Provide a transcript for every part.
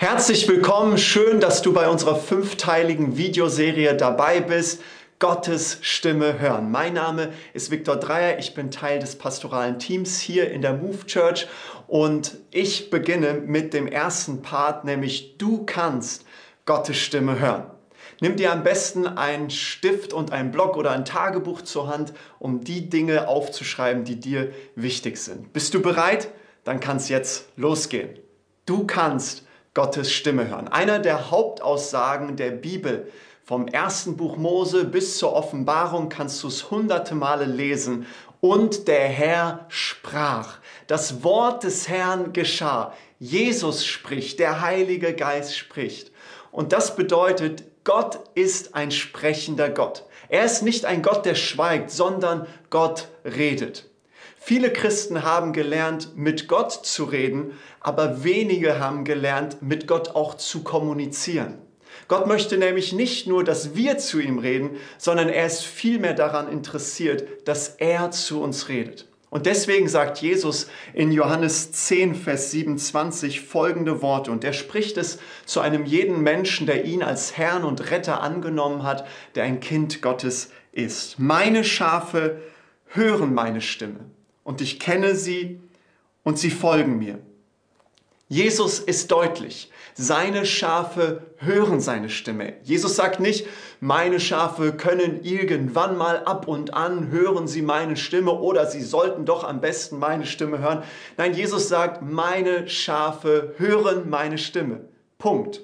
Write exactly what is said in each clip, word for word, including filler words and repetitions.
Herzlich willkommen, schön, dass du bei unserer fünfteiligen Videoserie dabei bist. Gottes Stimme hören. Mein Name ist Viktor Dreyer, ich bin Teil des pastoralen Teams hier in der Move Church und ich beginne mit dem ersten Part, nämlich du kannst Gottes Stimme hören. Nimm dir am besten einen Stift und einen Block oder ein Tagebuch zur Hand, um die Dinge aufzuschreiben, die dir wichtig sind. Bist du bereit? Dann kann es jetzt losgehen. Du kannst Gottes Stimme hören. Einer der Hauptaussagen der Bibel, vom ersten Buch Mose bis zur Offenbarung, kannst du es hunderte Male lesen. Und der Herr sprach. Das Wort des Herrn geschah. Jesus spricht, der Heilige Geist spricht. Und das bedeutet, Gott ist ein sprechender Gott. Er ist nicht ein Gott, der schweigt, sondern Gott redet. Viele Christen haben gelernt, mit Gott zu reden, aber wenige haben gelernt, mit Gott auch zu kommunizieren. Gott möchte nämlich nicht nur, dass wir zu ihm reden, sondern er ist vielmehr daran interessiert, dass er zu uns redet. Und deswegen sagt Jesus in Johannes zehn, Vers siebenundzwanzig folgende Worte. Und er spricht es zu einem jeden Menschen, der ihn als Herrn und Retter angenommen hat, der ein Kind Gottes ist. Meine Schafe hören meine Stimme. Und ich kenne sie und sie folgen mir. Jesus ist deutlich. Seine Schafe hören seine Stimme. Jesus sagt nicht, meine Schafe können irgendwann mal ab und an hören sie meine Stimme oder sie sollten doch am besten meine Stimme hören. Nein, Jesus sagt, meine Schafe hören meine Stimme. Punkt.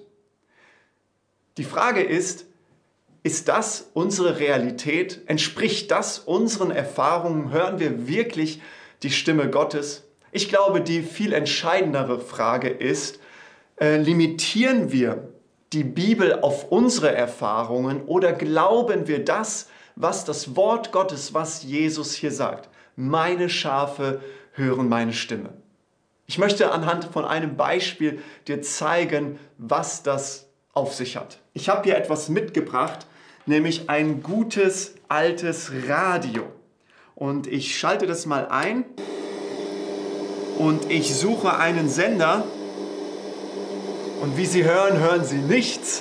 Die Frage ist, ist das unsere Realität? Entspricht das unseren Erfahrungen? Hören wir wirklich die Stimme Gottes? Ich glaube, die viel entscheidendere Frage ist, äh, limitieren wir die Bibel auf unsere Erfahrungen oder glauben wir das, was das Wort Gottes, was Jesus hier sagt? Meine Schafe hören meine Stimme. Ich möchte anhand von einem Beispiel dir zeigen, was das auf sich hat. Ich habe hier etwas mitgebracht, nämlich ein gutes altes Radio. Und ich schalte das mal ein und ich suche einen Sender. Und wie Sie hören, hören Sie nichts.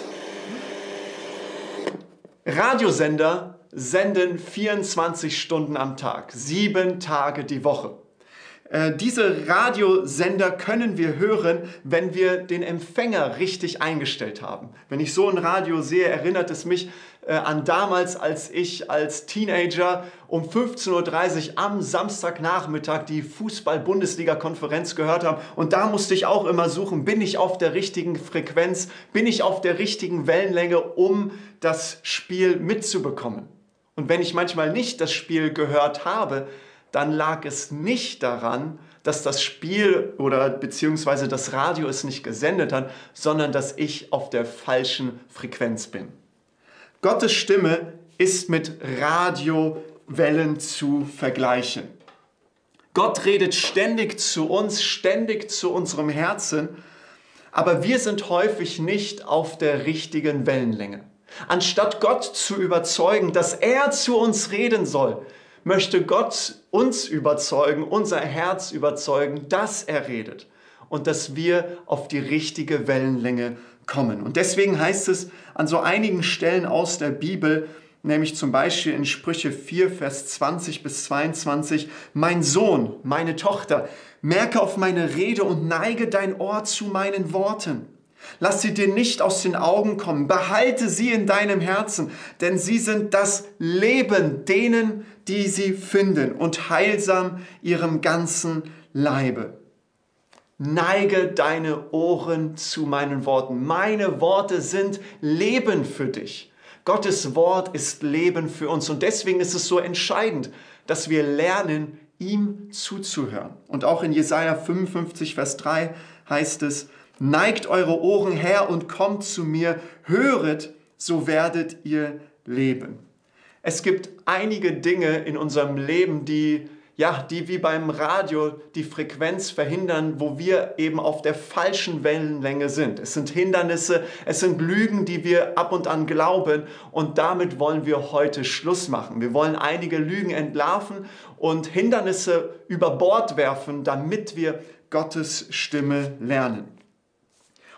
Radiosender senden vierundzwanzig Stunden am Tag, sieben Tage die Woche. Äh, diese Radiosender können wir hören, wenn wir den Empfänger richtig eingestellt haben. Wenn ich so ein Radio sehe, erinnert es mich äh, an damals, als ich als Teenager um fünfzehn Uhr dreißig am Samstagnachmittag die Fußball-Bundesliga-Konferenz gehört habe. Und da musste ich auch immer suchen, bin ich auf der richtigen Frequenz, bin ich auf der richtigen Wellenlänge, um das Spiel mitzubekommen. Und wenn ich manchmal nicht das Spiel gehört habe, dann lag es nicht daran, dass das Spiel oder beziehungsweise das Radio es nicht gesendet hat, sondern dass ich auf der falschen Frequenz bin. Gottes Stimme ist mit Radiowellen zu vergleichen. Gott redet ständig zu uns, ständig zu unserem Herzen, aber wir sind häufig nicht auf der richtigen Wellenlänge. Anstatt Gott zu überzeugen, dass er zu uns reden soll, möchte Gott uns überzeugen, unser Herz überzeugen, dass er redet und dass wir auf die richtige Wellenlänge kommen. Und deswegen heißt es an so einigen Stellen aus der Bibel, nämlich zum Beispiel in Sprüche vier, Vers zwanzig bis zweiundzwanzig, mein Sohn, meine Tochter, merke auf meine Rede und neige dein Ohr zu meinen Worten. Lass sie dir nicht aus den Augen kommen, behalte sie in deinem Herzen, denn sie sind das Leben denen, die sie finden und heilsam ihrem ganzen Leibe. Neige deine Ohren zu meinen Worten. Meine Worte sind Leben für dich. Gottes Wort ist Leben für uns und deswegen ist es so entscheidend, dass wir lernen, ihm zuzuhören. Und auch in Jesaja fünfundfünfzig, Vers drei heißt es, neigt eure Ohren her und kommt zu mir, höret, so werdet ihr leben. Es gibt einige Dinge in unserem Leben, die, ja, die wie beim Radio die Frequenz verhindern, wo wir eben auf der falschen Wellenlänge sind. Es sind Hindernisse, es sind Lügen, die wir ab und an glauben und damit wollen wir heute Schluss machen. Wir wollen einige Lügen entlarven und Hindernisse über Bord werfen, damit wir Gottes Stimme lernen.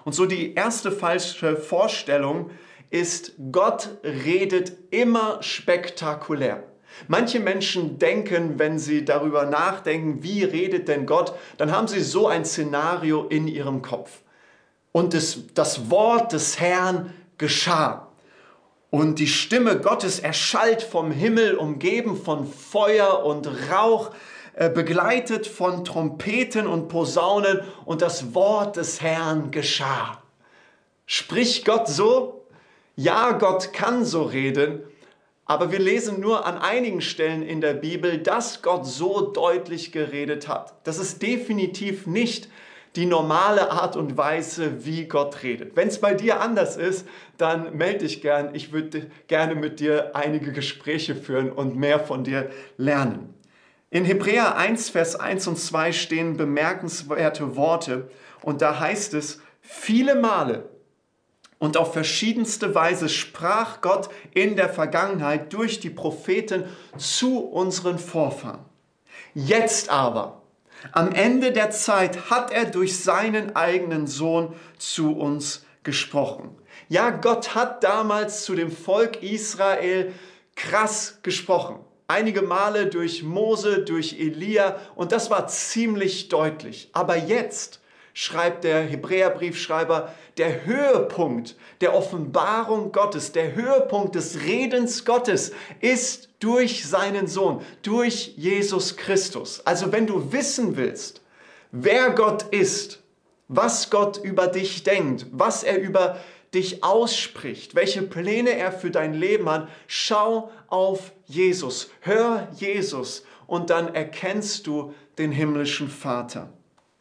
Und so die erste falsche Vorstellung ist, Gott redet immer spektakulär. Manche Menschen denken, wenn sie darüber nachdenken, wie redet denn Gott, dann haben sie so ein Szenario in ihrem Kopf. Und das, das Wort des Herrn geschah. Und die Stimme Gottes erschallt vom Himmel, umgeben von Feuer und Rauch, äh, begleitet von Trompeten und Posaunen, und das Wort des Herrn geschah. Spricht Gott so? Ja, Gott kann so reden, aber wir lesen nur an einigen Stellen in der Bibel, dass Gott so deutlich geredet hat. Das ist definitiv nicht die normale Art und Weise, wie Gott redet. Wenn es bei dir anders ist, dann melde dich gern. Ich würde gerne mit dir einige Gespräche führen und mehr von dir lernen. In Hebräer eins, Vers eins und zwei stehen bemerkenswerte Worte, und da heißt es: Viele Male und auf verschiedenste Weise sprach Gott in der Vergangenheit durch die Propheten zu unseren Vorfahren. Jetzt aber, am Ende der Zeit, hat er durch seinen eigenen Sohn zu uns gesprochen. Ja, Gott hat damals zu dem Volk Israel krass gesprochen. Einige Male durch Mose, durch Elia, und das war ziemlich deutlich. Aber jetzt schreibt der Hebräerbriefschreiber, der Höhepunkt der Offenbarung Gottes, der Höhepunkt des Redens Gottes ist durch seinen Sohn, durch Jesus Christus. Also wenn du wissen willst, wer Gott ist, was Gott über dich denkt, was er über dich ausspricht, welche Pläne er für dein Leben hat, schau auf Jesus, hör Jesus, und dann erkennst du den himmlischen Vater.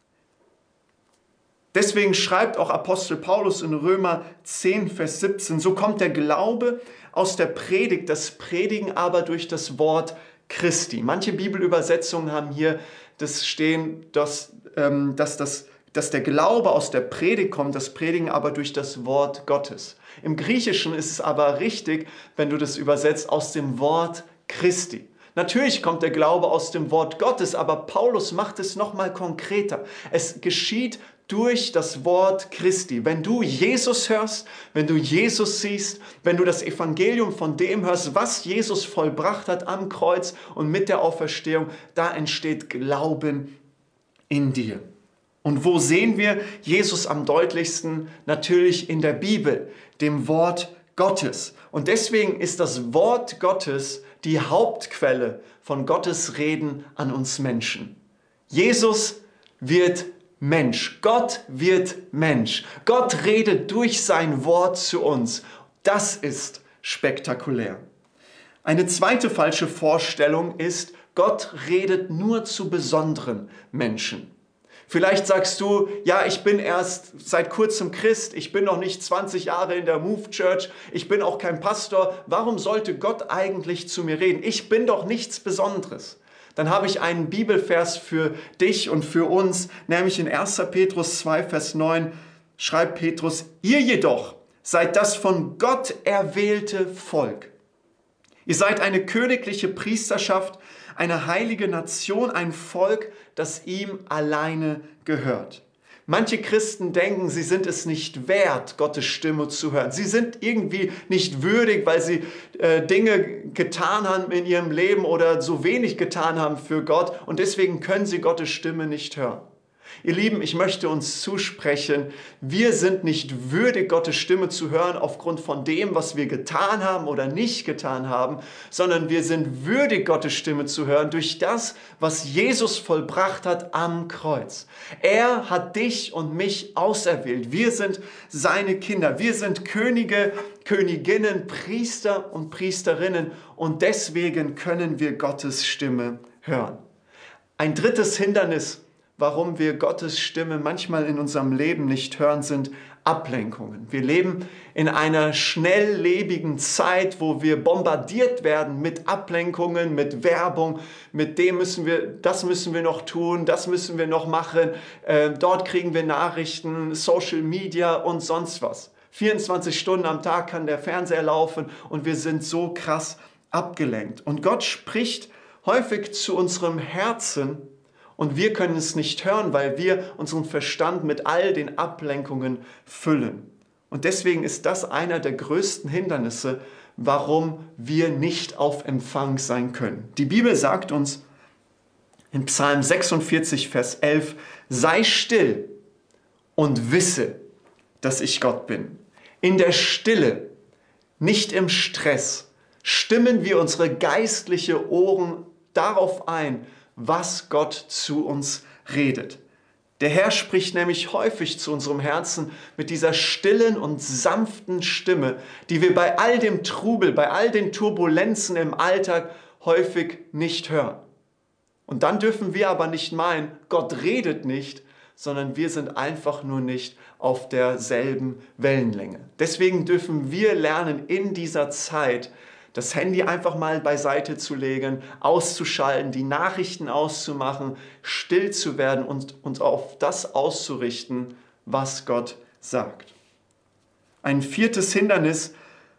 Deswegen schreibt auch Apostel Paulus in Römer zehn, Vers siebzehn, so kommt der Glaube aus der Predigt, das Predigen aber durch das Wort Christi. Manche Bibelübersetzungen haben hier das stehen, dass, ähm, dass, das, dass der Glaube aus der Predigt kommt, das Predigen aber durch das Wort Gottes. Im Griechischen ist es aber richtig, wenn du das übersetzt, aus dem Wort Christi. Natürlich kommt der Glaube aus dem Wort Gottes, aber Paulus macht es nochmal konkreter. Es geschieht durch das Wort Christi. Wenn du Jesus hörst, wenn du Jesus siehst, wenn du das Evangelium von dem hörst, was Jesus vollbracht hat am Kreuz und mit der Auferstehung, da entsteht Glauben in dir. Und wo sehen wir Jesus am deutlichsten? Natürlich in der Bibel, dem Wort Gottes. Und deswegen ist das Wort Gottes die Hauptquelle von Gottes Reden an uns Menschen. Jesus wird Mensch. Gott wird Mensch. Gott redet durch sein Wort zu uns. Das ist spektakulär. Eine zweite falsche Vorstellung ist, Gott redet nur zu besonderen Menschen. Vielleicht sagst du, ja, ich bin erst seit kurzem Christ, ich bin noch nicht zwanzig Jahre in der Move Church, ich bin auch kein Pastor. Warum sollte Gott eigentlich zu mir reden? Ich bin doch nichts Besonderes. Dann habe ich einen Bibelvers für dich und für uns, nämlich in erster Petrus zwei, Vers neun, schreibt Petrus, ihr jedoch seid das von Gott erwählte Volk. Ihr seid eine königliche Priesterschaft, eine heilige Nation, ein Volk, das ihm alleine gehört. Manche Christen denken, sie sind es nicht wert, Gottes Stimme zu hören. Sie sind irgendwie nicht würdig, weil sie äh, Dinge getan haben in ihrem Leben oder so wenig getan haben für Gott, und deswegen können sie Gottes Stimme nicht hören. Ihr Lieben, ich möchte uns zusprechen, wir sind nicht würdig, Gottes Stimme zu hören aufgrund von dem, was wir getan haben oder nicht getan haben, sondern wir sind würdig, Gottes Stimme zu hören durch das, was Jesus vollbracht hat am Kreuz. Er hat dich und mich auserwählt. Wir sind seine Kinder. Wir sind Könige, Königinnen, Priester und Priesterinnen, und deswegen können wir Gottes Stimme hören. Ein drittes Hindernis, warum wir Gottes Stimme manchmal in unserem Leben nicht hören, sind Ablenkungen. Wir leben in einer schnelllebigen Zeit, wo wir bombardiert werden mit Ablenkungen, mit Werbung, mit dem müssen wir, das müssen wir noch tun, das müssen wir noch machen, äh, dort kriegen wir Nachrichten, Social Media und sonst was. vierundzwanzig Stunden am Tag kann der Fernseher laufen und wir sind so krass abgelenkt. Und Gott spricht häufig zu unserem Herzen, Und wir können es nicht hören, weil wir unseren Verstand mit all den Ablenkungen füllen. Und deswegen ist das einer der größten Hindernisse, warum wir nicht auf Empfang sein können. Die Bibel sagt uns in Psalm sechsundvierzig, Vers elf, sei still und wisse, dass ich Gott bin. In der Stille, nicht im Stress, stimmen wir unsere geistliche Ohren darauf ein, was Gott zu uns redet. Der Herr spricht nämlich häufig zu unserem Herzen mit dieser stillen und sanften Stimme, die wir bei all dem Trubel, bei all den Turbulenzen im Alltag häufig nicht hören. Und dann dürfen wir aber nicht meinen, Gott redet nicht, sondern wir sind einfach nur nicht auf derselben Wellenlänge. Deswegen dürfen wir lernen, in dieser Zeit das Handy einfach mal beiseite zu legen, auszuschalten, die Nachrichten auszumachen, still zu werden und uns auf das auszurichten, was Gott sagt. Ein viertes Hindernis,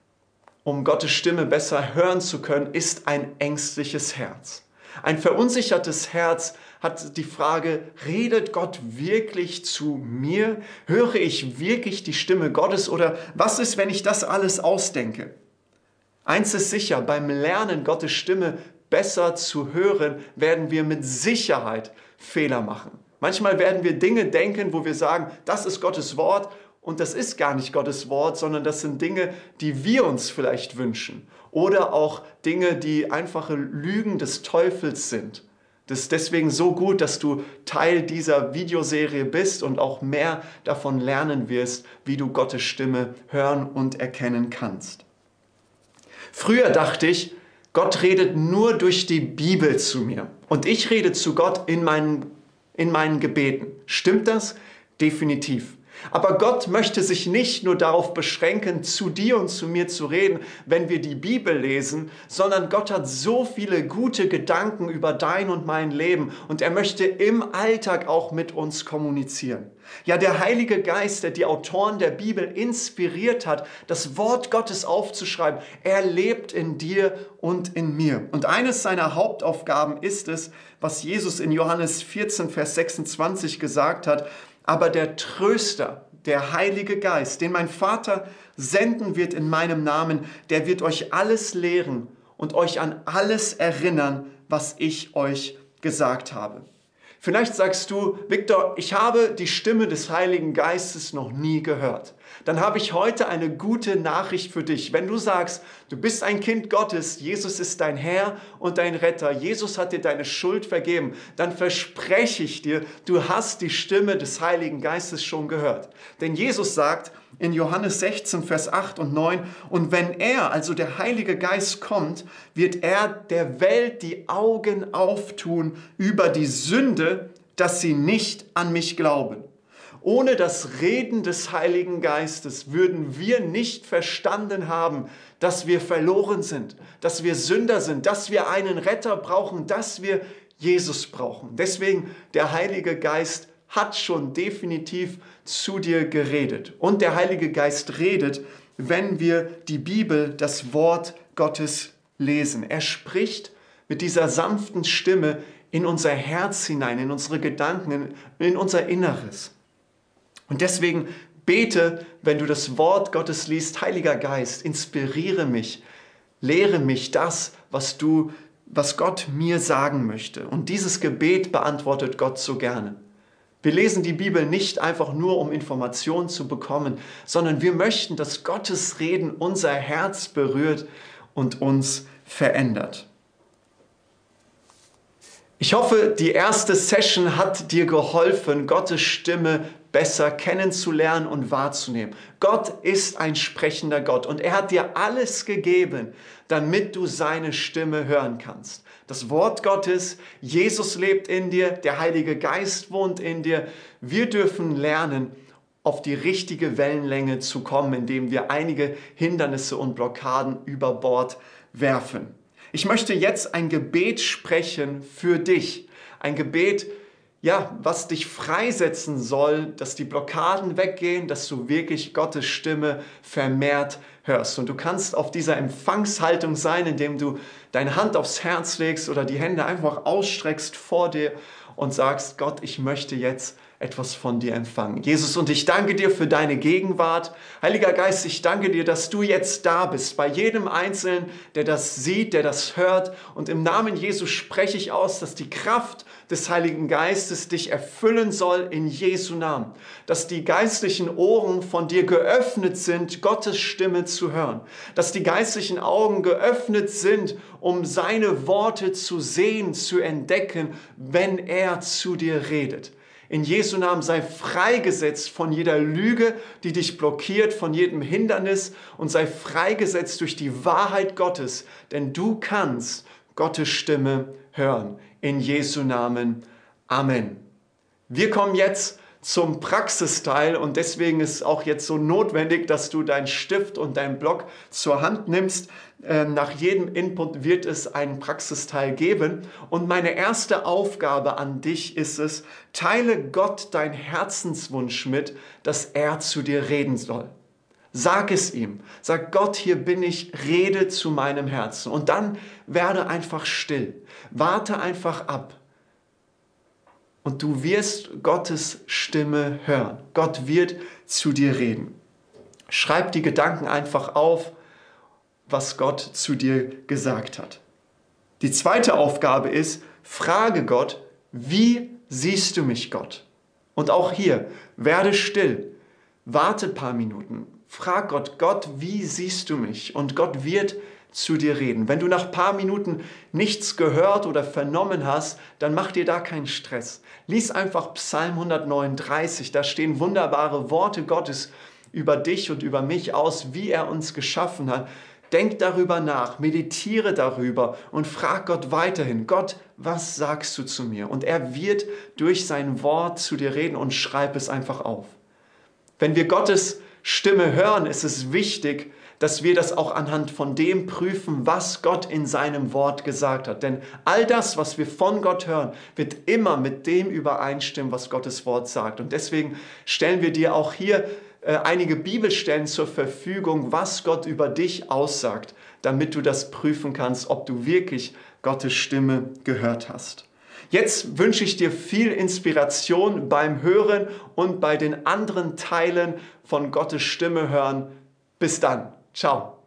um Gottes Stimme besser hören zu können, ist ein ängstliches Herz. Ein verunsichertes Herz hat die Frage, redet Gott wirklich zu mir? Höre ich wirklich die Stimme Gottes oder was ist, wenn ich das alles ausdenke? Eins ist sicher, beim Lernen, Gottes Stimme besser zu hören, werden wir mit Sicherheit Fehler machen. Manchmal werden wir Dinge denken, wo wir sagen, das ist Gottes Wort und das ist gar nicht Gottes Wort, sondern das sind Dinge, die wir uns vielleicht wünschen. Oder auch Dinge, die einfache Lügen des Teufels sind. Das ist deswegen so gut, dass du Teil dieser Videoserie bist und auch mehr davon lernen wirst, wie du Gottes Stimme hören und erkennen kannst. Früher dachte ich, Gott redet nur durch die Bibel zu mir und ich rede zu Gott in meinen, in meinen Gebeten. Stimmt das? Definitiv. Aber Gott möchte sich nicht nur darauf beschränken, zu dir und zu mir zu reden, wenn wir die Bibel lesen, sondern Gott hat so viele gute Gedanken über dein und mein Leben und er möchte im Alltag auch mit uns kommunizieren. Ja, der Heilige Geist, der die Autoren der Bibel inspiriert hat, das Wort Gottes aufzuschreiben, er lebt in dir und in mir. Und eines seiner Hauptaufgaben ist es, was Jesus in Johannes vierzehn, Vers sechsundzwanzig gesagt hat, aber der Tröster, der Heilige Geist, den mein Vater senden wird in meinem Namen, der wird euch alles lehren und euch an alles erinnern, was ich euch gesagt habe. Vielleicht sagst du, Victor, ich habe die Stimme des Heiligen Geistes noch nie gehört. Dann habe ich heute eine gute Nachricht für dich. Wenn du sagst, du bist ein Kind Gottes, Jesus ist dein Herr und dein Retter, Jesus hat dir deine Schuld vergeben, dann verspreche ich dir, du hast die Stimme des Heiligen Geistes schon gehört. Denn Jesus sagt in Johannes sechzehn, Vers acht und neun, und wenn er, also der Heilige Geist, kommt, wird er der Welt die Augen auftun über die Sünde, dass sie nicht an mich glauben. Ohne das Reden des Heiligen Geistes würden wir nicht verstanden haben, dass wir verloren sind, dass wir Sünder sind, dass wir einen Retter brauchen, dass wir Jesus brauchen. Deswegen, der Heilige Geist hat schon definitiv zu dir geredet. Und der Heilige Geist redet, wenn wir die Bibel, das Wort Gottes lesen. Er spricht mit dieser sanften Stimme in unser Herz hinein, in unsere Gedanken, in unser Inneres. Und deswegen bete, wenn du das Wort Gottes liest, Heiliger Geist, inspiriere mich, lehre mich das, was du, was Gott mir sagen möchte. Und dieses Gebet beantwortet Gott so gerne. Wir lesen die Bibel nicht einfach nur, um Informationen zu bekommen, sondern wir möchten, dass Gottes Reden unser Herz berührt und uns verändert. Ich hoffe, die erste Session hat dir geholfen, Gottes Stimme besser kennenzulernen und wahrzunehmen. Gott ist ein sprechender Gott und er hat dir alles gegeben, damit du seine Stimme hören kannst. Das Wort Gottes, Jesus lebt in dir, der Heilige Geist wohnt in dir. Wir dürfen lernen, auf die richtige Wellenlänge zu kommen, indem wir einige Hindernisse und Blockaden über Bord werfen. Ich möchte jetzt ein Gebet sprechen für dich. Ein Gebet, ja, was dich freisetzen soll, dass die Blockaden weggehen, dass du wirklich Gottes Stimme vermehrt hörst. Und du kannst auf dieser Empfangshaltung sein, indem du deine Hand aufs Herz legst oder die Hände einfach ausstreckst vor dir und sagst, Gott, ich möchte jetzt etwas von dir empfangen. Jesus, und ich danke dir für deine Gegenwart. Heiliger Geist, ich danke dir, dass du jetzt da bist, bei jedem Einzelnen, der das sieht, der das hört. Und im Namen Jesu spreche ich aus, dass die Kraft des Heiligen Geistes dich erfüllen soll in Jesu Namen. Dass die geistlichen Ohren von dir geöffnet sind, Gottes Stimme zu hören. Dass die geistlichen Augen geöffnet sind, um seine Worte zu sehen, zu entdecken, wenn er zu dir redet. In Jesu Namen sei freigesetzt von jeder Lüge, die dich blockiert, von jedem Hindernis und sei freigesetzt durch die Wahrheit Gottes, denn du kannst Gottes Stimme hören. In Jesu Namen. Amen. Wir kommen jetzt zum Praxisteil und deswegen ist es auch jetzt so notwendig, dass du deinen Stift und deinen Block zur Hand nimmst. Nach jedem Input wird es einen Praxisteil geben und meine erste Aufgabe an dich ist es, teile Gott deinen Herzenswunsch mit, dass er zu dir reden soll. Sag es ihm. Sag Gott, hier bin ich, rede zu meinem Herzen. Und dann werde einfach still. Warte einfach ab. Und du wirst Gottes Stimme hören. Gott wird zu dir reden. Schreib die Gedanken einfach auf, was Gott zu dir gesagt hat. Die zweite Aufgabe ist, frage Gott, wie siehst du mich, Gott? Und auch hier, werde still. Warte ein paar Minuten. Frag Gott, Gott, wie siehst du mich? Und Gott wird zu dir reden. Wenn du nach ein paar Minuten nichts gehört oder vernommen hast, dann mach dir da keinen Stress. Lies einfach Psalm hundertneununddreißig, da stehen wunderbare Worte Gottes über dich und über mich aus, wie er uns geschaffen hat. Denk darüber nach, meditiere darüber und frag Gott weiterhin, Gott, was sagst du zu mir? Und er wird durch sein Wort zu dir reden und schreib es einfach auf. Wenn wir Gottes Stimme hören, ist es wichtig, dass wir das auch anhand von dem prüfen, was Gott in seinem Wort gesagt hat. Denn all das, was wir von Gott hören, wird immer mit dem übereinstimmen, was Gottes Wort sagt. Und deswegen stellen wir dir auch hier äh, einige Bibelstellen zur Verfügung, was Gott über dich aussagt, damit du das prüfen kannst, ob du wirklich Gottes Stimme gehört hast. Jetzt wünsche ich dir viel Inspiration beim Hören und bei den anderen Teilen von Gottes Stimme hören. Bis dann. Ciao.